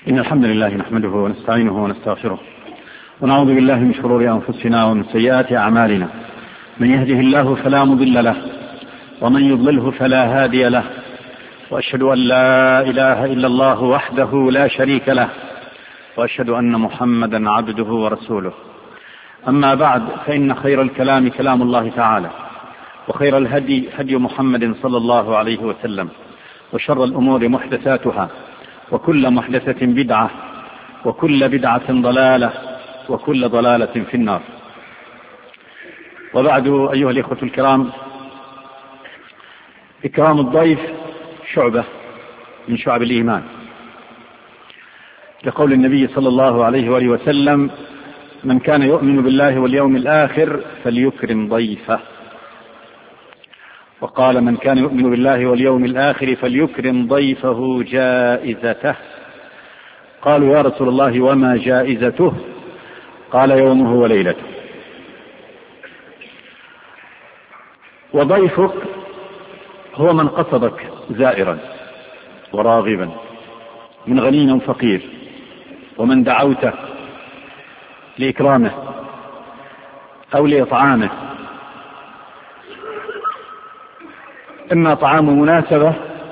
إن الحمد لله نحمده ونستعينه ونستغفره ونعوذ بالله من شرور أنفسنا ومن سيئات أعمالنا. من يهده الله فلا مضل له ومن يضلله فلا هادي له، وأشهد أن لا إله إلا الله وحده لا شريك له، وأشهد أن محمدا عبده ورسوله. أما بعد، فإن خير الكلام كلام الله تعالى، وخير الهدي هدي محمد صلى الله عليه وسلم، وشر الأمور محدثاتها، وكل محدثة بدعة، وكل بدعة ضلالة، وكل ضلالة في النار. وبعد، أيها الإخوة الكرام، إكرام الضيف شعبة من شعب الإيمان، لقول النبي صلى الله عليه وآله وسلم: من كان يؤمن بالله واليوم الآخر فليكرم ضيفه. وقال: من كان يؤمن بالله واليوم الآخر فليكرم ضيفه جائزته. قالوا: يا رسول الله وما جائزته؟ قال: يومه وليلته. وضيفك هو من قصدك زائرا وراغبا، من غني وفقير، ومن دعوته لإكرامه أو لإطعامه، إما طعام مناسبة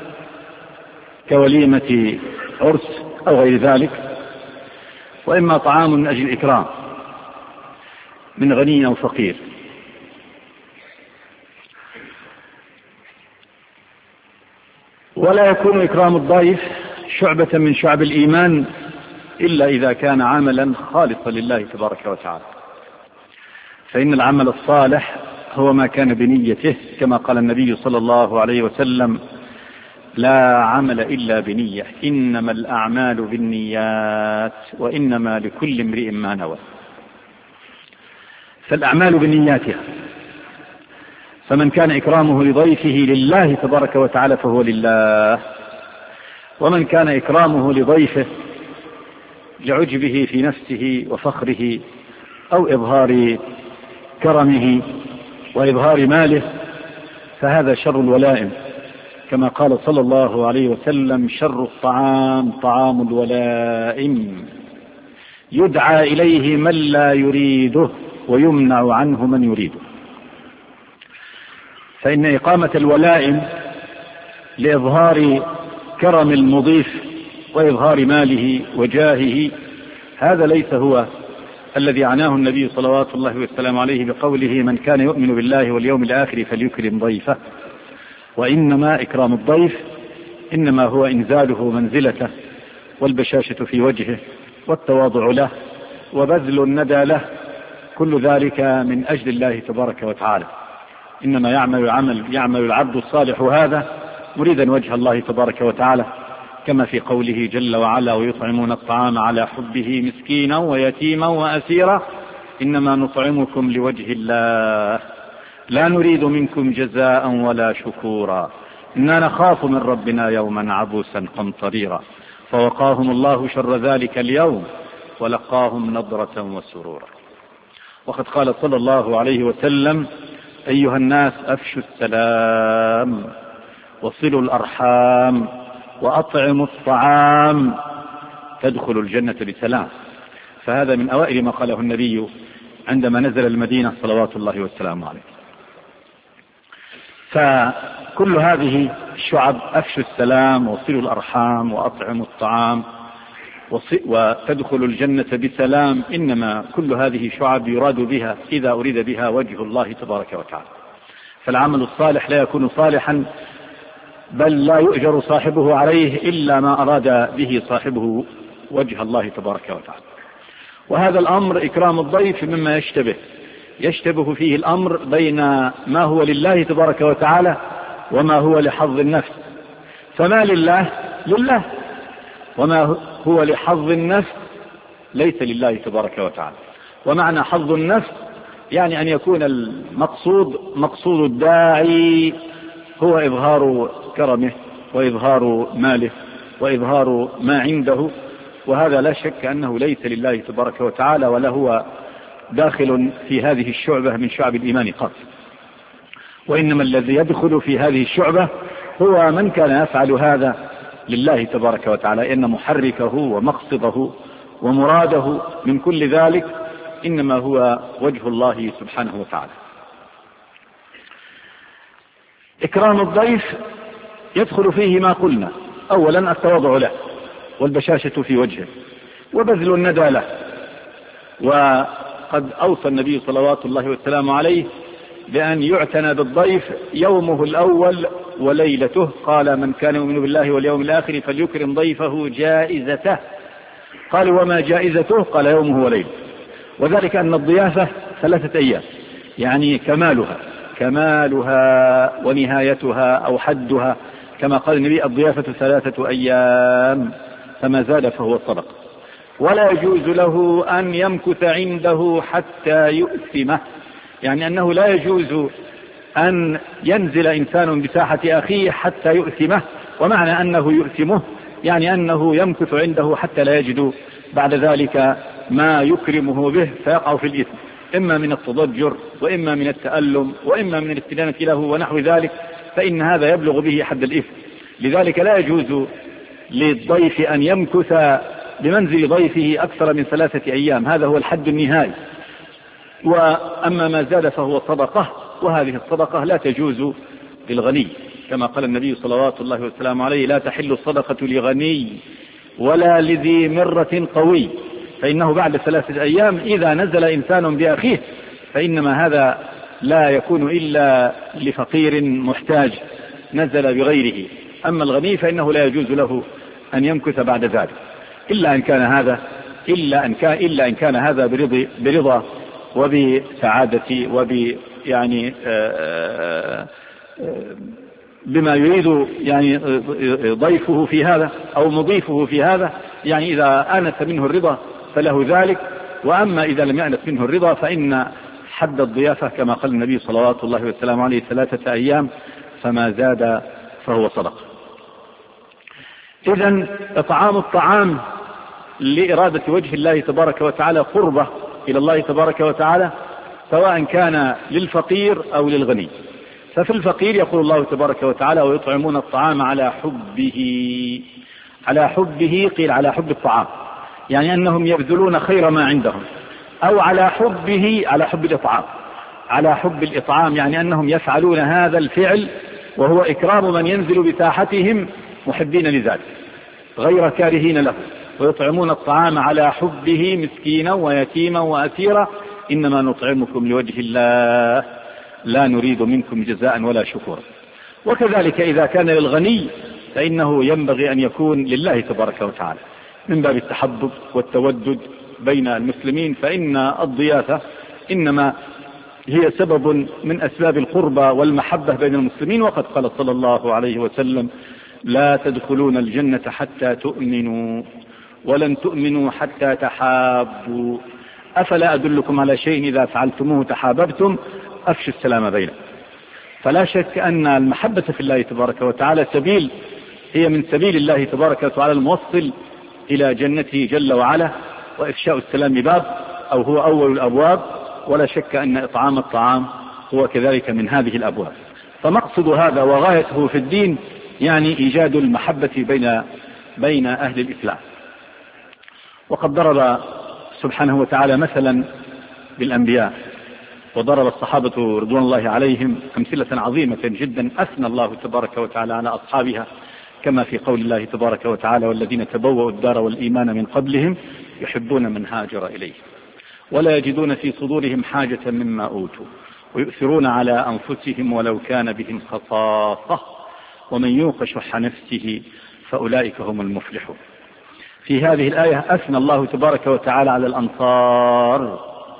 كوليمة عرس أو غير ذلك، وإما طعام من أجل الإكرام من غني أو فقير. ولا يكون إكرام الضيف شعبة من شعب الإيمان إلا إذا كان عملا خالصا لله تبارك وتعالى، فإن العمل الصالح هو ما كان بنيته، كما قال النبي صلى الله عليه وسلم: لا عمل إلا بنية، إنما الأعمال بالنيات وإنما لكل امرئ ما نوى. فالأعمال بنياتها، فمن كان إكرامه لضيفه لله تبارك وتعالى فهو لله، ومن كان إكرامه لضيفه لعجبه في نفسه وفخره أو إظهار كرمه وإظهار ماله فهذا شر الولائم، كما قال صلى الله عليه وسلم: شر الطعام طعام الولائم، يدعى إليه من لا يريده ويمنع عنه من يريده. فإن إقامة الولائم لإظهار كرم المضيف وإظهار ماله وجاهه، هذا ليس هو الذي عناه النبي صلوات الله والسلام عليه بقوله: من كان يؤمن بالله واليوم الآخر فليكرم ضيفه. وإنما إكرام الضيف إنما هو إنزاله منزلته، والبشاشة في وجهه، والتواضع له، وبذل الندى له، كل ذلك من أجل الله تبارك وتعالى. إنما يعمل العبد الصالح هذا مريدا وجه الله تبارك وتعالى، كما في قوله جل وعلا: ويطعمون الطعام على حبه مسكينا ويتيما وأسيرا إنما نطعمكم لوجه الله لا نريد منكم جزاء ولا شكورا إنا نخاف من ربنا يوما عبوسا قمطريرا فوقاهم الله شر ذلك اليوم ولقاهم نضرة وسرورا. وقد قال صلى الله عليه وسلم: أيها الناس أفشوا السلام وصلوا الأرحام وأطعموا الطعام تدخلوا الجنة بسلام. فهذا من أوائل ما قاله النبي عندما نزل المدينة صلوات الله والسلام عليه. فكل هذه الشعب: أفشوا السلام وصلوا الأرحام وأطعموا الطعام وتدخلوا الجنة بسلام، إنما كل هذه شعب يراد بها إذا أريد بها وجه الله تبارك وتعالى. فالعمل الصالح لا يكون صالحا، بل لا يؤجر صاحبه عليه إلا ما أراد به صاحبه وجه الله تبارك وتعالى. وهذا الأمر إكرام الضيف مما يشتبه فيه الأمر بين ما هو لله تبارك وتعالى وما هو لحظ النفس. فما لله لله، وما هو لحظ النفس ليس لله تبارك وتعالى. ومعنى حظ النفس يعني أن يكون مقصود الداعي هو إظهار كرمه وإظهار ماله وإظهار ما عنده، وهذا لا شك أنه ليس لله تبارك وتعالى، ولا هو داخل في هذه الشعبة من شعب الإيمان قط. وإنما الذي يدخل في هذه الشعبة هو من كان يفعل هذا لله تبارك وتعالى، إن محركه ومقصده ومراده من كل ذلك إنما هو وجه الله سبحانه وتعالى. إكرام الضيف يدخل فيه ما قلنا: أولا التواضع له والبشاشة في وجهه وبذل الندى له. وقد أوصى النبي صلوات الله والسلام عليه بأن يعتنى بالضيف يومه الأول وليلته. قال: من كان يؤمن بالله واليوم الآخر فليكرم ضيفه جائزته. قال: وما جائزته؟ قال: يومه وليلته. وذلك أن الضيافة 3 أيام، يعني كمالها ونهايتها أو حدها، كما قال النبي: الضيافة 3 أيام فما زاد فهو صدق. ولا يجوز له أن يمكث عنده حتى يؤثمه، يعني أنه لا يجوز أن ينزل إنسان بساحة أخيه حتى يؤثمه. ومعنى أنه يؤثمه يعني أنه يمكث عنده حتى لا يجد بعد ذلك ما يكرمه به فيقع في الإثم، إما من التضجر وإما من التألم وإما من الاستدانة له ونحو ذلك، فإن هذا يبلغ به حد الإثم. لذلك لا يجوز للضيف أن يمكث بمنزل ضيفه أكثر من 3 أيام، هذا هو الحد النهائي. وأما ما زاد فهو صدقة، وهذه الصدقة لا تجوز للغني، كما قال النبي صلوات الله والسلام عليه: لا تحل الصدقة لغني ولا لذي مرة قوي، فإنه بعد 3 أيام إذا نزل إنسان بأخيه فإنما هذا لا يكون إلا لفقير محتاج نزل بغيره. أما الغني فإنه لا يجوز له أن يمكث بعد ذلك إلا إن كان هذا برضا وبسعادة يعني بما يريد يعني ضيفه في هذا أو مضيفه في هذا، يعني إذا آنس منه الرضا فله ذلك. وأما إذا لم يأنس منه الرضا فإن حد الضيافة كما قال النبي صلوات الله والسلام عليه 3 أيام فما زاد فهو صدق. إذن إطعام الطعام لإرادة وجه الله تبارك وتعالى قربة إلى الله تبارك وتعالى، سواء كان للفقير أو للغني. ففي الفقير يقول الله تبارك وتعالى: ويطعمون الطعام على حبه. قيل على حب الطعام، يعني أنهم يبذلون خير ما عندهم، أو على حب الإطعام. على حب الإطعام يعني أنهم يفعلون هذا الفعل وهو إكرام من ينزل بساحتهم محبين لذلك غير كارهين له. ويطعمون الطعام على حبه مسكينا ويتيما وأسيرا إنما نطعمكم لوجه الله لا نريد منكم جزاء ولا شكورا. وكذلك إذا كان للغني فإنه ينبغي أن يكون لله تبارك وتعالى من باب التحبب والتودد بين المسلمين، فإن الضيافة إنما هي سبب من أسباب القربى والمحبة بين المسلمين. وقد قال صلى الله عليه وسلم: لا تدخلون الجنة حتى تؤمنوا ولن تؤمنوا حتى تحابوا، أفلا أدلكم على شيء إذا فعلتموه تحاببتم، أفشوا السلام بينكم. فلا شك أن المحبة في الله تبارك وتعالى هي من سبيل الله تبارك وتعالى الموصل إلى جنته جل وعلا، وإفشاء السلام باب أو هو أول الأبواب، ولا شك أن إطعام الطعام هو كذلك من هذه الأبواب. فمقصد هذا وغايته في الدين يعني إيجاد المحبة بين أهل الإسلام. وقد ضرب سبحانه وتعالى مثلا بالأنبياء، وضرب الصحابة رضوان الله عليهم أمثلة عظيمة جدا أثنى الله تبارك وتعالى على أصحابها، كما في قول الله تبارك وتعالى: والذين تبوأوا الدار والإيمان من قبلهم يحبون من هاجر إليه ولا يجدون في صدورهم حاجة مما أوتوا ويؤثرون على أنفسهم ولو كان بهم خصاصة ومن يوق شح نفسه فأولئك هم المفلحون. في هذه الآية أثنى الله تبارك وتعالى على الأنصار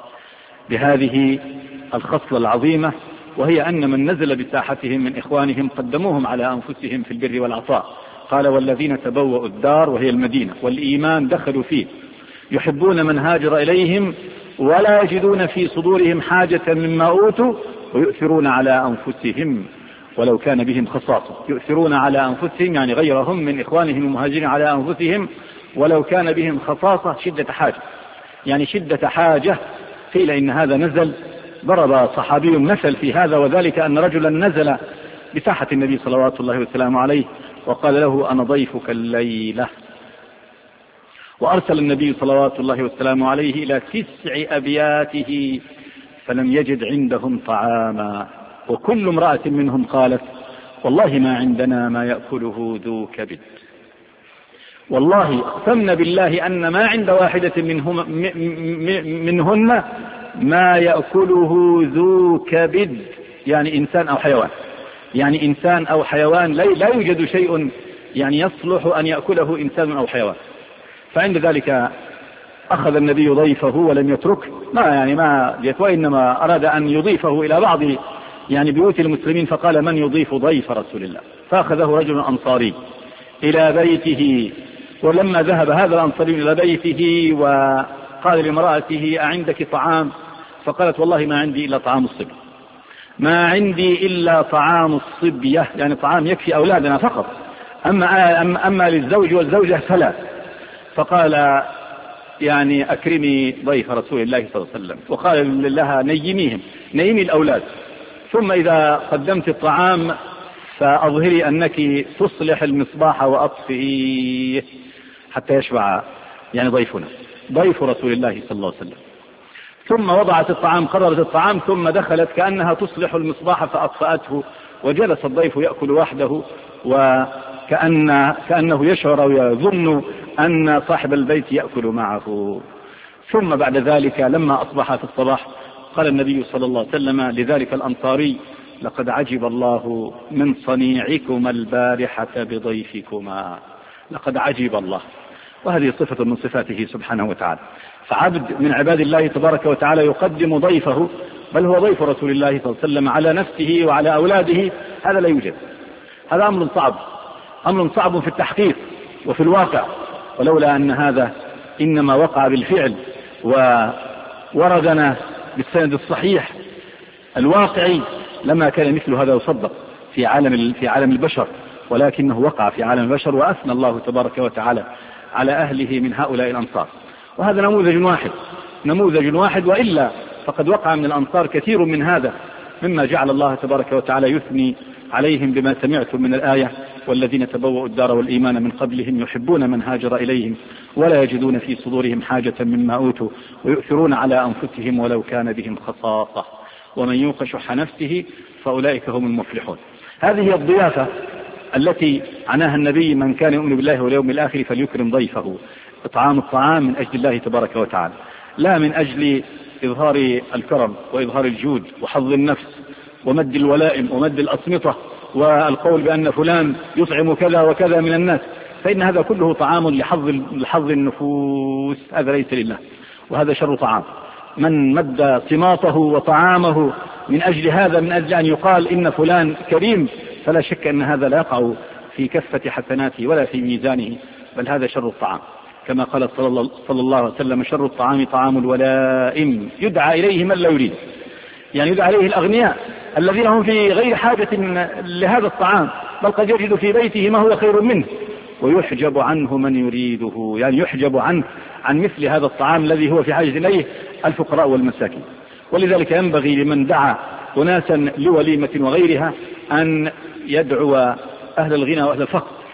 بهذه الخصلة العظيمة، وهي أن من نزل بساحتهم من إخوانهم قدموهم على أنفسهم في البر والعطاء. قال: والذين تبوأوا الدار وهي المدينة والإيمان دخلوا فيه يحبون من هاجر إليهم ولا يجدون في صدورهم حاجة مما أوتوا ويؤثرون على أنفسهم ولو كان بهم خصاصة. يؤثرون على أنفسهم يعني غيرهم من إخوانهم المهاجرين على أنفسهم ولو كان بهم خصاصة، شدة حاجة، يعني شدة حاجة. قيل إن هذا نزل، ضرب صحابي مثل في هذا، وذلك أن رجلا نزل بساحة النبي صلوات الله وسلامه عليه وقال له أنا ضيفك الليلة. وأرسل النبي صلوات الله والسلام عليه إلى 9 أبياته فلم يجد عندهم طعاما، وكل امرأة منهم قالت والله ما عندنا ما يأكله ذو كبد. والله اقسمنا بالله أن ما عند واحدة منهن ما يأكله ذو كبد، يعني إنسان أو حيوان، يعني إنسان أو حيوان، لا يوجد شيء يعني يصلح أن يأكله إنسان أو حيوان. فعند ذلك أخذ النبي ضيفه ولم يترك وإنما أراد أن يضيفه إلى بعض يعني بيوت المسلمين، فقال من يضيف ضيف رسول الله؟ فأخذه رجل أنصاري إلى بيته. ولما ذهب هذا الأنصاري إلى بيته وقال لامرأته أعندك طعام؟ فقالت والله ما عندي إلا طعام الصبي، ما عندي إلا طعام الصبية، يعني طعام يكفي أولادنا فقط، أما للزوج والزوجة فلا. فقال يعني أكرمي ضيف رسول الله صلى الله عليه وسلم، وقال لها نيمي الأولاد، ثم إذا قدمت الطعام فأظهري أنك تصلح المصباح وأطفئيه حتى يشبع يعني ضيفنا، ضيف رسول الله صلى الله عليه وسلم. ثم وضعت الطعام، قررت الطعام، ثم دخلت كأنها تصلح المصباح فأطفأته، وجلس الضيف يأكل وحده وكأنه يشعر ويظن أن صاحب البيت يأكل معه. ثم بعد ذلك لما أصبح في الصباح قال النبي صلى الله عليه وسلم لذلك الأنصاري لقد عجب الله من صنيعكما البارحة بضيفكما، لقد عجب الله. وهذه صفة من صفاته سبحانه وتعالى. فعبد من عباد الله تبارك وتعالى يقدم ضيفه، بل هو ضيف رسول الله صلى الله عليه وسلم، على نفسه وعلى أولاده، هذا لا يوجد. هذا أمر صعب في التحقيق وفي الواقع، ولولا أن هذا إنما وقع بالفعل ووردنا بالسند الصحيح الواقعي لما كان مثل هذا يصدق في عالم البشر، ولكنه وقع في عالم البشر، وأثنى الله تبارك وتعالى على أهله من هؤلاء الأنصار. وهذا نموذج واحد، وإلا فقد وقع من الأنصار كثير من هذا، مما جعل الله تبارك وتعالى يثني عليهم بما سمعتم من الآية والذين تبوأوا الدار والإيمان من قبلهم يحبون من هاجر إليهم ولا يجدون في صدورهم حاجة مما أوتوا ويؤثرون على أنفسهم ولو كان بهم خصاصة ومن يوق شح نفسه فأولئك هم المفلحون. هذه هي الضيافة التي عناها النبي: من كان يؤمن بالله واليوم الآخر فليكرم ضيفه. إطعام الطعام من أجل الله تبارك وتعالى، لا من أجل إظهار الكرم وإظهار الجود وحظ النفس ومد الولائم ومد الأصمطة والقول بأن فلان يطعم كذا وكذا من الناس، فإن هذا كله طعام لحظ النفوس، هذا ليس لله، وهذا شر طعام. من مد صماطه وطعامه من أجل هذا، من أجل أن يقال إن فلان كريم، فلا شك أن هذا لا يقع في كفة حسناته ولا في ميزانه، بل هذا شر الطعام، كما قال صلى الله عليه وسلم: شر الطعام طعام الولائم يدعى إليه من لا يريد، يعني يدعى إليه الأغنياء الذين هم في غير حاجة لهذا الطعام، بل قد يجد في بيته ما هو خير منه، ويحجب عنه من يريده، يعني يحجب عن مثل هذا الطعام الذي هو في حاجة إليه الفقراء والمساكين. ولذلك ينبغي لمن دعا أناسا لوليمة وغيرها أن يدعو أهل الغنى وأهل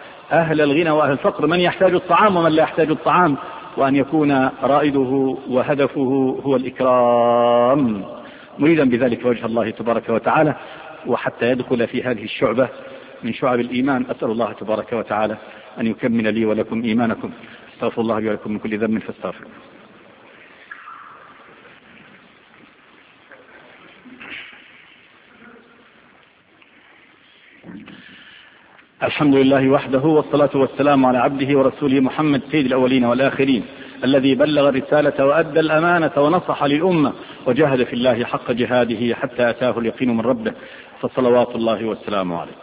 الفقر، من يحتاج الطعام ومن لا يحتاج الطعام، وأن يكون رائده وهدفه هو الإكرام، مريدا بذلك وجه الله تبارك وتعالى، وحتى يدخل في هذه الشعبة من شعب الإيمان. أسأل الله تبارك وتعالى أن يكمل لي ولكم إيمانكم. استغفر الله لي ولكم من كل ذنب فاستغفروه. الحمد لله وحده، والصلاة والسلام على عبده ورسوله محمد سيد الأولين والآخرين، الذي بلغ الرسالة وأدى الأمانة ونصح للأمة وجاهد في الله حق جهاده حتى أتاه اليقين من ربه، فصلوات الله والسلام عليه.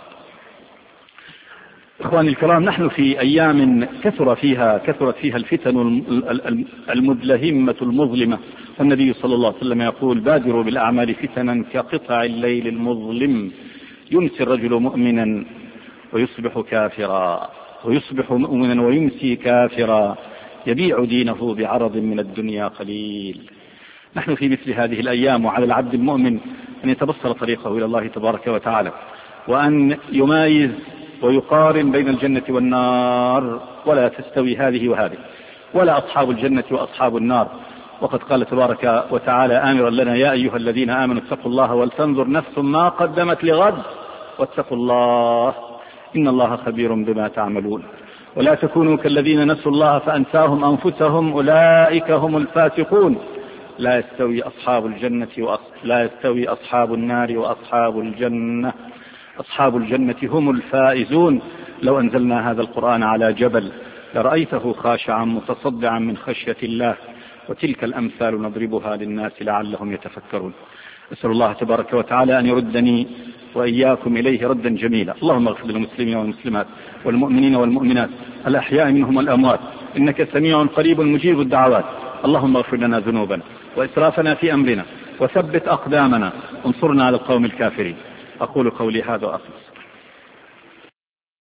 إخواني الكرام، نحن في أيام كثرت فيها الفتن المدلهمة المظلمة، والنبي صلى الله عليه وسلم يقول: بادروا بالأعمال فتنا كقطع الليل المظلم، يمسي الرجل مؤمنا ويصبح كافرا، ويصبح مؤمنا ويمسي كافرا، يبيع دينه بعرض من الدنيا قليل. نحن في مثل هذه الأيام، وعلى العبد المؤمن أن يتبصر طريقه إلى الله تبارك وتعالى، وأن يمايز ويقارن بين الجنة والنار، ولا تستوي هذه وهذه، ولا أصحاب الجنة وأصحاب النار. وقد قال تبارك وتعالى آمرا لنا: يا أيها الذين آمنوا اتقوا الله ولتنظر نفس ما قدمت لغد واتقوا الله إن الله خبير بما تعملون. ولا تكونوا كالذين نسوا الله فأنساهم أنفسهم أولئك هم الفاسقون. لا يستوي أصحاب الجنة لا يستوي أصحاب النار وأصحاب الجنة. أصحاب الجنة هم الفائزون. لو أنزلنا هذا القرآن على جبل لرأيته خاشعا متصدعا من خشية الله. وتلك الأمثال نضربها للناس لعلهم يتفكرون. أسأل الله تبارك وتعالى أن يردني وإياكم إليه ردا جميلا. اللهم اغفر للمسلمين والمسلمات والمؤمنين والمؤمنات الأحياء منهم والأموات، إنك سميع قريب مجيب الدعوات. اللهم اغفر لنا ذنوبنا وإسرافنا في أمرنا وثبت أقدامنا وانصرنا على القوم الكافرين. أقول قولي هذا وأخلص.